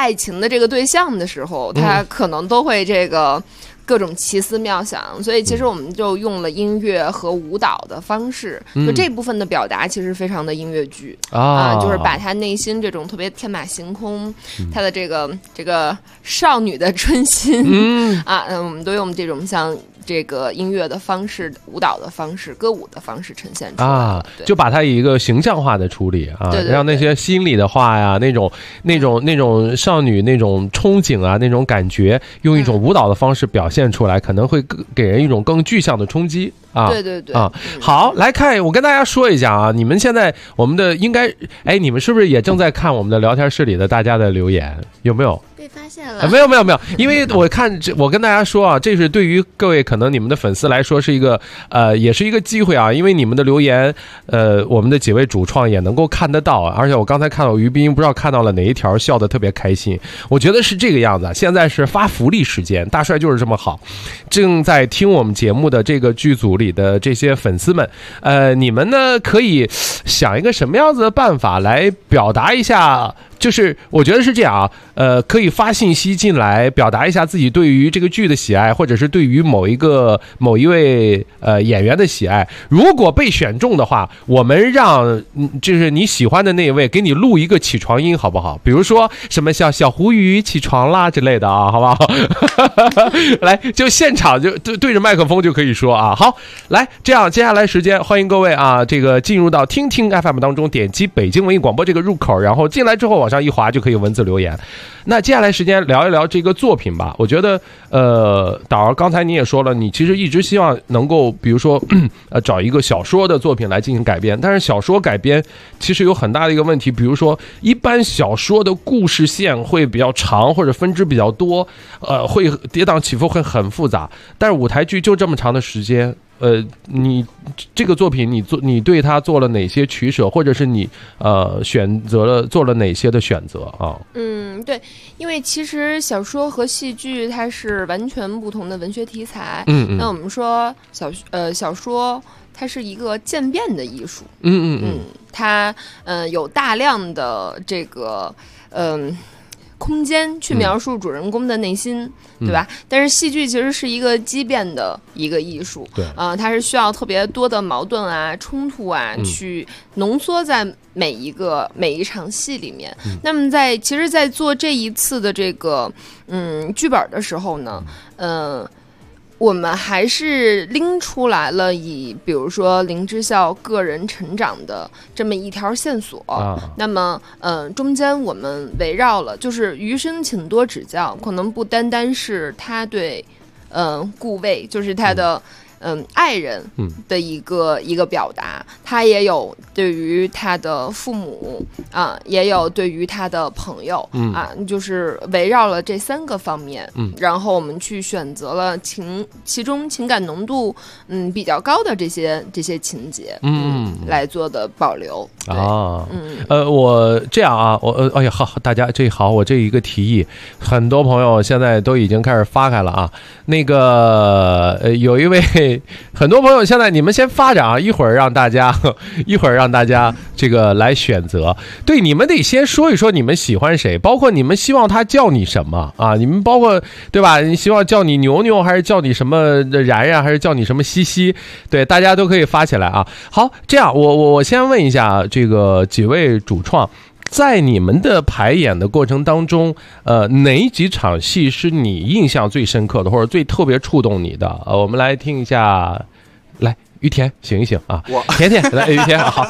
爱情的这个对象的时候，他可能都会这个各种奇思妙想，所以其实我们就用了音乐和舞蹈的方式，就这部分的表达其实非常的音乐剧就是把他内心这种特别天马行空，他的这个少女的春心我们都用这种像这个音乐的方式、舞蹈的方式、歌舞的方式呈现出来就把它以一个形象化的处理对让那些心里的话呀，那种少女那种憧憬那种感觉，用一种舞蹈的方式表现出来，可能会给人一种更具象的冲击对好，来看，我跟大家说一下你们现在我们的应该你们是不是也正在看我们的聊天室里的大家的留言？有没有被发现了？ 没有，因为我跟大家说这是对于各位可能你们的粉丝来说是一个也是一个机会因为你们的留言我们的几位主创也能够看得到而且我刚才看到于斌不知道看到了哪一条，笑得特别开心。我觉得是这个样子现在是发福利时间，大帅就是这么好，正在听我们节目的这个剧组里的这些粉丝们你们呢可以想一个什么样子的办法来表达一下，就是我觉得是这样可以发信息进来表达一下自己对于这个剧的喜爱，或者是对于某一位演员的喜爱。如果被选中的话，我们让就是你喜欢的那一位给你录一个起床音好不好？比如说什么小胡鱼起床啦之类的好不好？来，就现场就对着麦克风就可以说好，来，这样接下来时间欢迎各位这个进入到听听 FM 当中，点击北京文艺广播这个入口，然后进来之后往上一滑就可以文字留言。那接下来时间聊一聊这个作品吧。我觉得导儿刚才你也说了，你其实一直希望能够比如说找一个小说的作品来进行改编，但是小说改编其实有很大的一个问题，比如说一般小说的故事线会比较长或者分支比较多会跌宕起伏，会很复杂，但是舞台剧就这么长的时间你这个作品你对它做了哪些取舍，或者是你做了哪些的选择对，因为其实小说和戏剧它是完全不同的文学题材那我们说小说它是一个渐变的艺术它有大量的这个空间去描述主人公的内心对吧？但是戏剧其实是一个激变的一个艺术对它是需要特别多的矛盾冲突去浓缩在每一场戏里面那么其实在做这一次的这个剧本的时候呢我们还是拎出来了比如说林之孝个人成长的这么一条线索那么中间我们围绕了就是余生请多指教，可能不单单是他对顾魏就是他的爱人的一个表达，他也有对于他的父母也有对于他的朋友就是围绕了这3个方面然后我们去选择了其中情感浓度比较高的这些情节来做的保留我这样我好大家我这一个提议很多朋友现在都已经开始发开了那个有一位很多朋友现在你们先发展一会儿让大家这个来选择。对，你们得先说一说你们喜欢谁，包括你们希望他叫你什么你们包括对吧？你希望叫你牛牛还是叫你什么然然还是叫你什么西西？对，大家都可以发起来好，这样我先问一下这个几位主创，在你们的排演的过程当中哪几场戏是你印象最深刻的或者最特别触动你的我们来听一下。来，于田醒一醒甜甜来于田好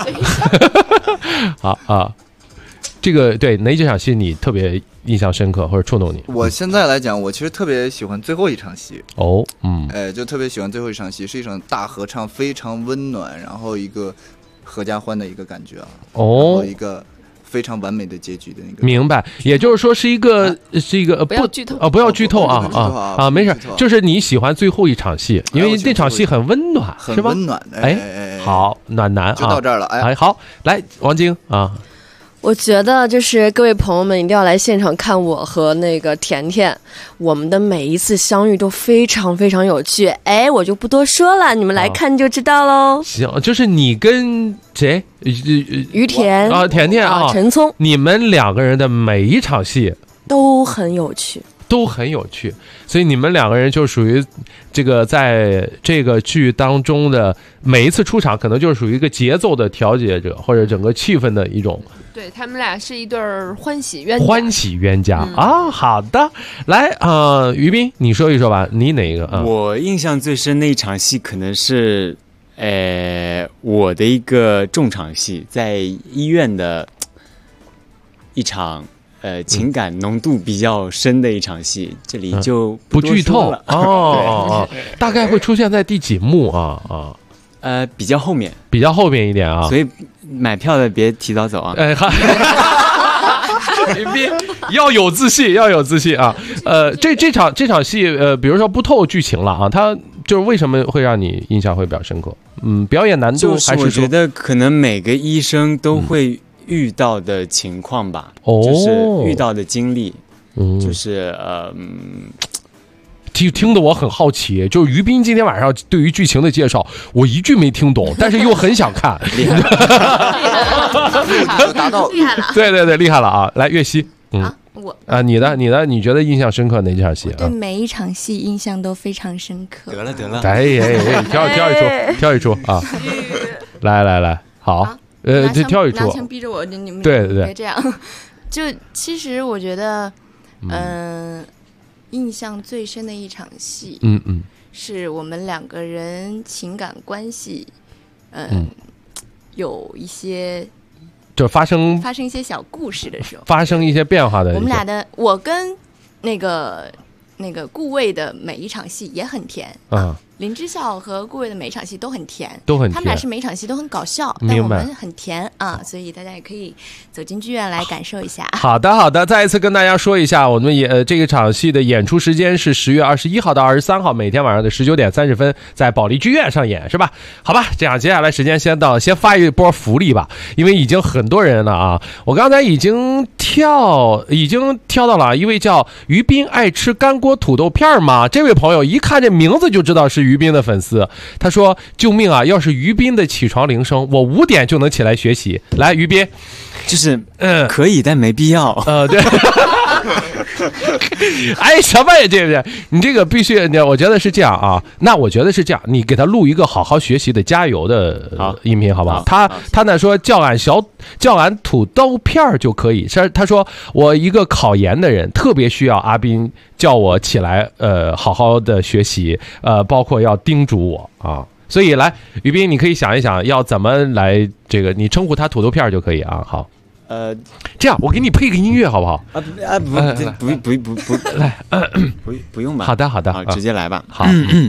好这个对哪几场戏你特别印象深刻或者触动你？ 我现在来讲，我其实特别喜欢最后一场戏就特别喜欢最后一场戏，是一场大合唱，非常温暖，然后一个合家欢的一个感觉然后一个非常完美的结局的那个。 明白，也就是说是一个不要剧透不要剧透没事，就是你喜欢最后一场戏，因为那场戏很温暖， 很是吧？ 温暖好，暖男就到这儿了好，来王晶我觉得就是各位朋友们一定要来现场看我和那个甜甜，我们的每一次相遇都非常非常有趣。我就不多说了，你们来看就知道喽。 行，就是你跟谁？ 于田甜甜陈聪， 你们2个人的每一场戏都很有趣。 都很有趣，所以你们两个人就属于这个在这个剧当中的每一次出场，可能就是属于一个节奏的调节者，或者整个气氛的一种。 对，他们俩是一对欢喜冤家。 欢喜冤家啊！好的，来于斌，你说一说吧，你哪一个？ 我印象最深的一场戏可能是，我的一个重场戏，在医院的一场。情感浓度比较深的一场戏，这里就不剧透了哦。大概会出现在第几幕啊？ 比较后面一点啊。 所以买票的别提早走啊。 要有自信啊。这场戏比如说不透剧情了啊，它就是为什么会让你印象会比较深刻？表演难度还是我觉得可能每个医生都会。遇到的情况吧，就是遇到的经历，就是听得我很好奇，就是于斌今天晚上对于剧情的介绍，我一句没听懂，但是又很想看，厉害了， 对，厉害了啊！来，岳西，你觉得印象深刻哪几场戏啊？ 对每一场戏印象都非常深刻。 得了， 挑一出啊！来，好。挑一出， 拿枪逼着我，你们对别这样。就其实我觉得，印象最深的一场戏，是我们两个人情感关系，有一些就发生一些小故事的时候， 发生一些变化的。 我们俩的，我跟那个顾魏的每一场戏也很甜啊。林之孝和顾魏的每一场戏都很甜，他们俩是每一场戏都很搞笑，但我们很甜啊，所以大家也可以走进剧院来感受一下。 好的，再一次跟大家说一下，我们这个场戏的演出时间是10月21号到23号，每天晚上的19点30分在保利剧院上演，是吧？好吧，这样接下来时间先发一波福利吧，因为已经很多人了啊，我刚才已经跳到了一位叫于斌爱吃干锅土豆片吗？这位朋友一看这名字就知道是于斌的粉丝，他说救命啊，要是于斌的起床铃声，我5点就能起来学习。来，于斌， 就是可以但没必要。 对。哎，什么呀？对不对？你这个必须，我觉得是这样啊。那我觉得是这样，你给他录一个好好学习的加油的音频，好不好？他那说叫俺土豆片就可以。他说我一个考研的人，特别需要阿斌叫我起来，好好的学习，包括要叮嘱我啊。所以来，于斌，你可以想一想要怎么来这个，你称呼他土豆片就可以啊。好。这样我给你配个音乐好不好？ 不用吧。 好的， 直接来吧。 好，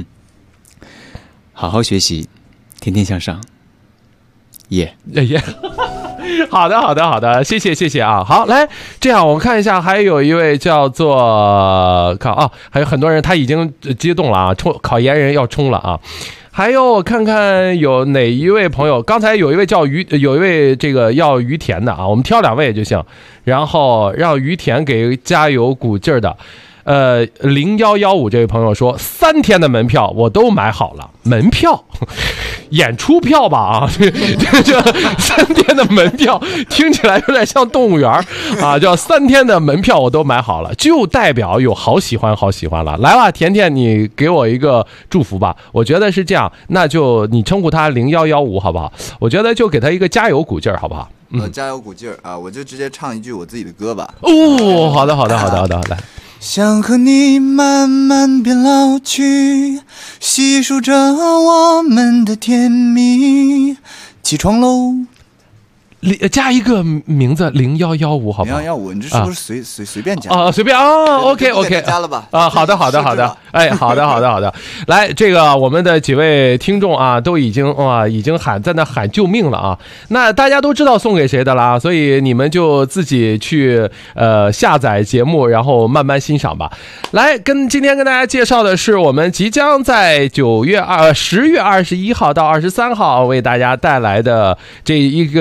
好好学习，天天向上。耶。 好的，谢谢啊。好，来，这样我看一下，还有一位叫做还有很多人他已经激动了啊，考研人要冲了啊。还有我看看有哪一位朋友，刚才有一位这个要于田的啊，我们挑2位就行，然后让于田给加油鼓劲儿的。0115这位朋友说3天的门票我都买好了，门票演出票吧啊，这3天的门票听起来有点像动物园啊，叫3天的门票我都买好了，就代表有好喜欢了。来吧，甜甜，你给我一个祝福吧。我觉得是这样，那就你称呼他0115好不好？我觉得就给他一个加油鼓劲儿好不好？ 加油鼓劲儿啊！我就直接唱一句我自己的歌吧。 哦，好的，来。 想和你慢慢变老去，细数着我们的甜蜜。起床喽！ 加一个名字0115，好不好 ？0115，你这是不是随便加啊？随便啊 ，OK， 加了吧？ 啊，好的，哎，好的，来，这个我们的几位听众啊，都已经在那喊救命了啊！那大家都知道送给谁的了，所以你们就自己去下载节目，然后慢慢欣赏吧。来，今天跟大家介绍的是我们即将在10月21号到23号为大家带来的这一个演出。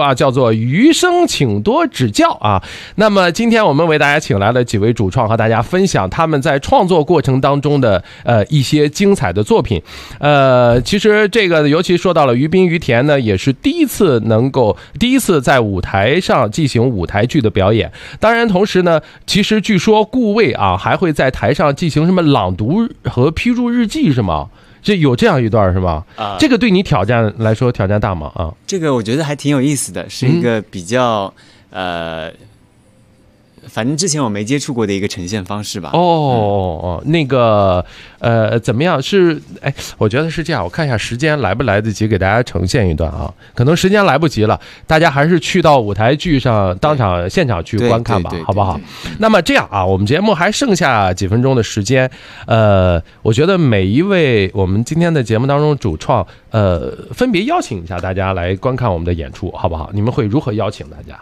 啊，叫做余生请多指教啊。那么今天我们为大家请来了几位主创，和大家分享他们在创作过程当中的一些精彩的作品。其实这个尤其说到了于斌于田呢，也是第一次在舞台上进行舞台剧的表演。当然同时呢，其实据说顾魏啊还会在台上进行什么朗读和批注日记是吗？这有这样一段是吗？这个对你挑战来说挑战大吗？啊， 这个我觉得还挺有意思的，是一个比较反正之前我没接触过的一个呈现方式吧。 那个怎么样？是我觉得是这样，我看一下时间来不来得及给大家呈现一段啊？可能时间来不及了，大家还是去到舞台剧上当场现场去观看吧，好不好？那么这样啊，我们节目还剩下几分钟的时间，我觉得每一位我们今天的节目当中主创，分别邀请一下大家来观看我们的演出，好不好？你们会如何邀请大家？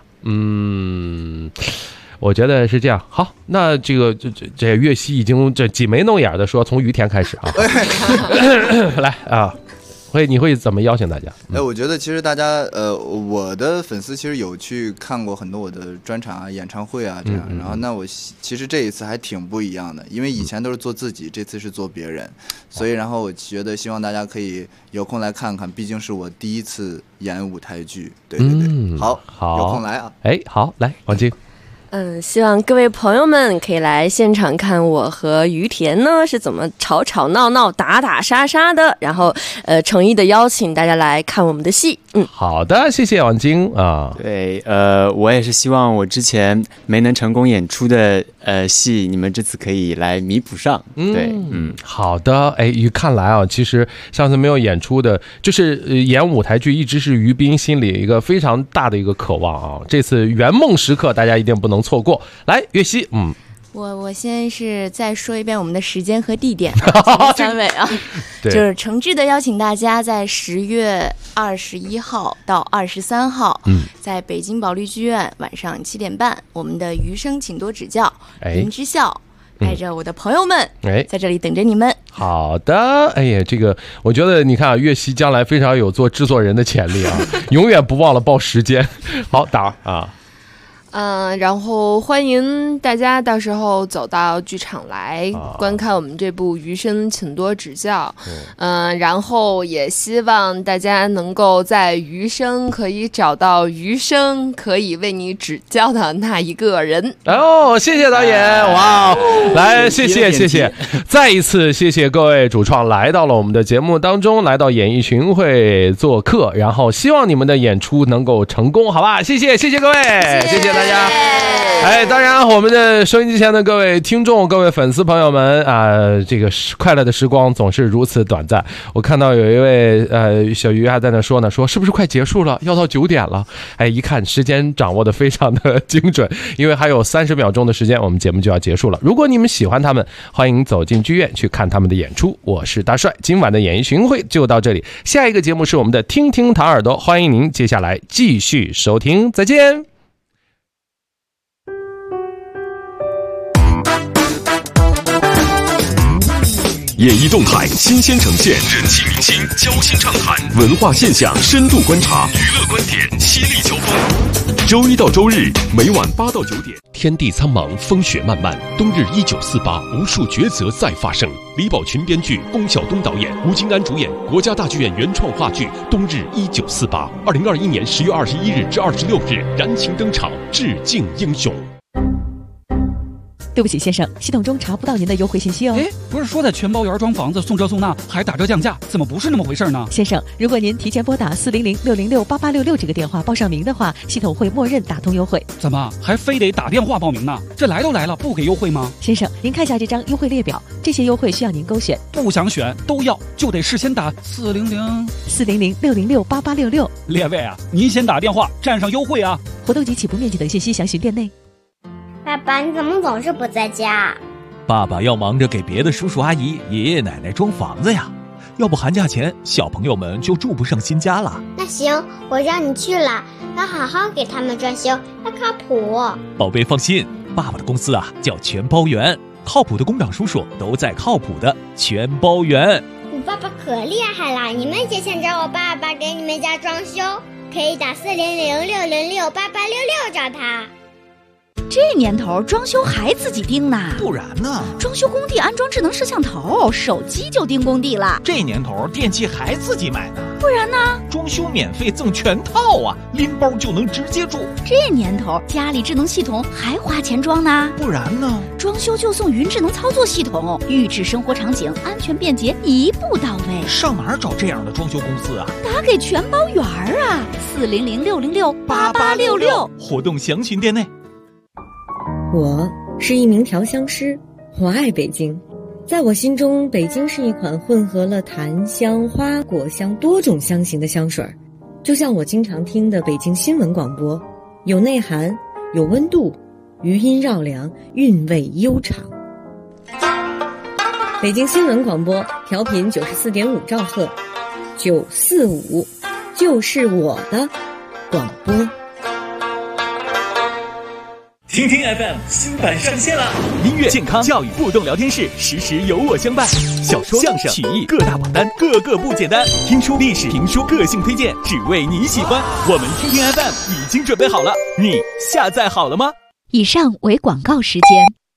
我觉得是这样。好，那这个这岳西已经这挤眉弄眼的说从于田开始啊，来啊，你会怎么邀请大家？ 我觉得其实大家我的粉丝其实有去看过很多我的专场啊、演唱会啊这样，然后那我其实这一次还挺不一样的，因为以前都是做自己，这次是做别人，所以然后我觉得希望大家可以有空来看看，毕竟是我第一次演舞台剧。对，好，有空来啊。 好，来王晶。 希望各位朋友们可以来现场看我和于田呢是怎么吵吵闹闹、打打杀杀的，然后诚意的邀请大家来看我们的戏。 好的，谢谢王晶啊。 对，我也是希望我之前没能成功演出的戏，你们这次可以来弥补上。对， 好的。看来啊，其实上次没有演出的，就是演舞台剧一直是于斌心里一个非常大的一个渴望啊。这次圆梦时刻，大家一定不能错过。来，岳西， 我先是再说一遍我们的时间和地点三位啊，就是诚挚的邀请大家在10月21号到23号，在北京保利剧院晚上7点半，我们的余生请多指教，林之孝带着我的朋友们在这里等着你们。 好的，这个我觉得你看啊，岳西将来非常有做制作人的潜力啊，永远不忘了报时间。好，打啊。 然后欢迎大家到时候走到剧场来观看我们这部《余生请多指教》。然后也希望大家能够在余生可以找到余生可以为你指教的那一个人。 谢谢导演，哇，来，谢谢，再一次谢谢各位主创来到了我们的节目当中，来到演艺群会做客，然后希望你们的演出能够成功，好吧？谢谢各位，谢谢大家。当然我们的收音机前的各位听众、各位粉丝朋友们啊，这个快乐的时光总是如此短暂。我看到有一位小鱼还在那说是不是快结束了，要到9点了。一看时间掌握的非常的精准，因为还有30秒钟的时间我们节目就要结束了。如果你们喜欢他们，欢迎走进剧院去看他们的演出。我是大帅，今晚的演艺巡会就到这里，下一个节目是我们的听听唐耳朵，欢迎您接下来继续收听，再见。 演艺动态新鲜呈现，人气明星交心畅谈，文化现象深度观察，娱乐观点犀利交锋。周一到周日每晚8到9点。天地苍茫，风雪漫漫，冬日1948，无数抉择再发生。李宝群编剧，龚晓东导演，吴京安主演，国家大剧院原创话剧《冬日1948》，2021年10月21日至26日燃情登场，致敬英雄。 对不起先生，系统中查不到您的优惠信息哦。 不是说在全包园装房子送这送那还打折降价，怎么不是那么回事呢？ 先生，如果您提前拨打400-606-8866这个电话报上名的话，系统会默认打通优惠。 怎么还非得打电话报名呢？这来都来了，不给优惠吗？ 先生，您看下这张优惠列表，这些优惠需要您勾选。 不想选都要，就得事先打 400-606-8866。 列位啊，您先打电话占上优惠啊！ 活动及起步面积等信息详询店内。 爸爸，你怎么总是不在家？ 爸爸要忙着给别的叔叔阿姨、爷爷奶奶装房子呀，要不寒假前小朋友们就住不上新家了。 那行，我让你去了，要好好给他们装修，要靠谱。 宝贝放心，爸爸的公司啊叫全包园，靠谱的工长叔叔都在靠谱的全包园。 你爸爸可厉害了，你们也想找我爸爸给你们家装修？ 可以打4006068866找他。 这年头装修还自己盯呢， 不然呢？ 装修工地安装智能摄像头，手机就盯工地了。 这年头电器还自己买呢， 不然呢？ 装修免费赠全套啊，拎包就能直接住。 这年头家里智能系统还花钱装呢， 不然呢？ 装修就送云智能操作系统，预制生活场景，安全便捷，一步到位。 上哪儿找这样的装修公司啊？ 打给全包圆儿啊，400-606-8866， 活动详询店内。 我是一名调香师，我爱北京。在我心中，北京是一款混合了檀香、花果香多种香型的香水，就像我经常听的北京新闻广播，有内涵，有温度，余音绕梁，韵味悠长。北京新闻广播调频94.5兆赫，945就是我的广播。 听听 FM 新版上线了，音乐、健康、教育、互动聊天室，时时有我相伴。小说、相声、曲艺各大榜单，个个不简单。听书、历史、评书、个性推荐，只为你喜欢。我们听听 FM 已经准备好了，你下载好了吗？ 以上为广告时间。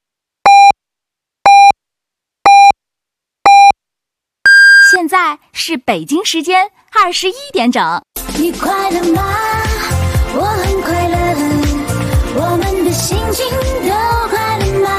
现在是北京时间21点整。 你快乐吗？我很快乐。我们的心情都快乐吗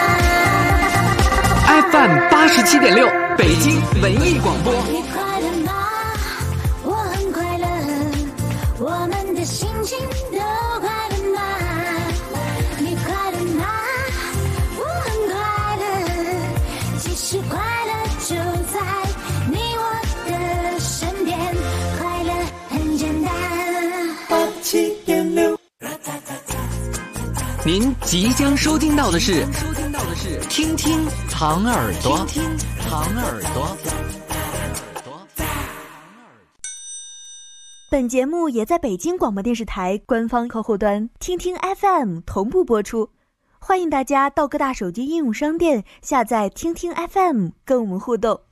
？FM 87.6，北京文艺广播。 你快乐吗？我很快乐。我们的心情都快乐吗？你快乐吗？我很快乐。其实快乐就在你我的身边，快乐很简单。87.6。 您即将收听到的是听听糖耳朵，听听糖耳朵。 本节目也在北京广播电视台官方客户端听听 FM 同步播出，欢迎大家到各大手机应用商店下载听听 FM 跟我们互动。